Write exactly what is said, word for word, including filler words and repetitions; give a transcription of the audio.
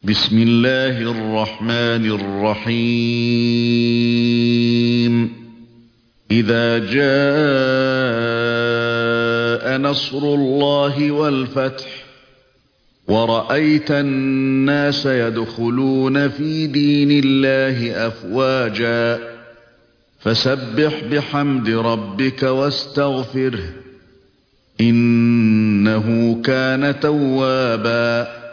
بسم الله الرحمن الرحيم إذا جاء نصر الله والفتح ورأيت الناس يدخلون في دين الله أفواجا فسبح بحمد ربك واستغفره إنه كان توابا